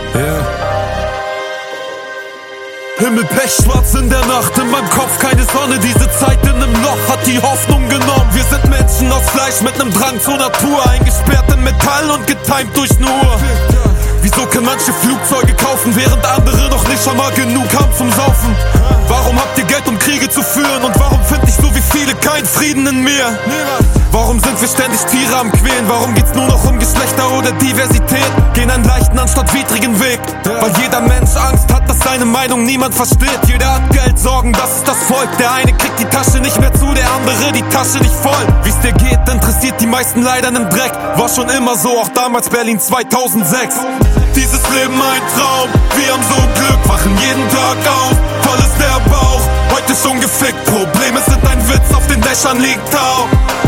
Yeah. Himmel pechschwarz in der Nacht, in meinem Kopf keine Sonne. Diese Zeit in nem Loch hat die Hoffnung genommen. Wir sind Menschen aus Fleisch mit nem Drang zur Natur, eingesperrt in Metall und getimt durch eine Uhr. Wieso können manche Flugzeuge kaufen, während andere noch nicht einmal genug haben zum Saufen? Warum habt ihr Geld, um Kriege zu führen? Und warum find ich so wie viele keinen Frieden in mir? Warum sind wir ständig Tiere am Quälen? Warum geht's nur noch um Geschlechter oder Diversität? Gehen einen leichten anstatt widrigen Weg, weil jeder Mensch Angst hat, dass seine Meinung niemand versteht. Jeder hat Geld, Sorgen, das ist das Volk. Der eine kriegt die Tasche nicht mehr zu, der andere die Tasche nicht voll. Wie's dir geht, interessiert die meisten leider nen Dreck. War schon immer so, auch damals Berlin 2006. Dieses Leben ein Traum, wir haben so Glück, wachen jeden Tag auf, voll ist der Bauch, heute schon gefickt, Probleme sind ein Witz, auf den Dächern liegt Tau.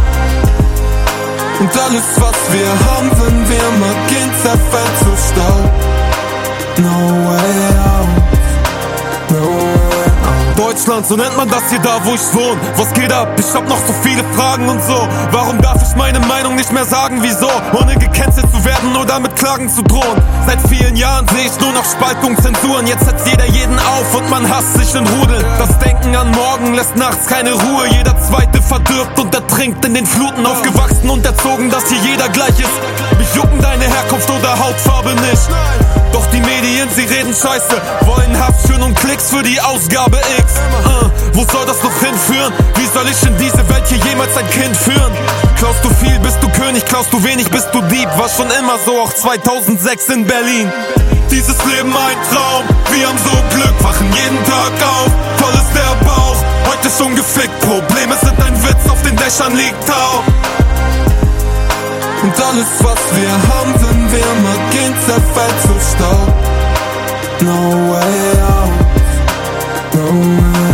Und alles was wir haben, wenn wir mal gehen, zerfällt zu Staub. No way out, no way out. Deutschland, so nennt man das hier da, wo ich wohne. Was geht ab? Ich hab noch so viele Fragen und so. Warum darf ich meine Meinung nicht mehr sagen? Wieso? Ohne gecancelt zu werden oder mit Klagen zu drohen. Seit vielen Jahren sehe ich nur noch Spaltung, Zensuren. Jetzt setzt jeder jeden auf und man hasst sich in Rudeln. Das Denken an morgen lässt nachts keine Ruhe. Jeder Zweite verdirbt und ertrinkt in den Fluten. Aufgewachsen und erzogen, dass hier jeder gleich ist. Mich jucken deine Herkunft oder Hautfarbe nicht. Doch die Medien, sie reden scheiße, wollen Haftschön und Klicks für die Ausgabe X. Wo soll das noch hinführen? Wie soll ich in diese Welt hier jemals ein Kind führen? Klaust du viel, bist du König, klaust du wenig, bist du Dieb. War schon immer so, auch 2006 in Berlin. Dieses Leben ein Traum, wir haben so Glück, wachen jeden Tag auf, voll ist der Bauch, heute schon gefickt, Probleme sind ein Witz, auf den Dächern liegt Tau. Und alles was wir haben, wenn wir mal gehen, zerfällt zu Staub. No way out, no way out.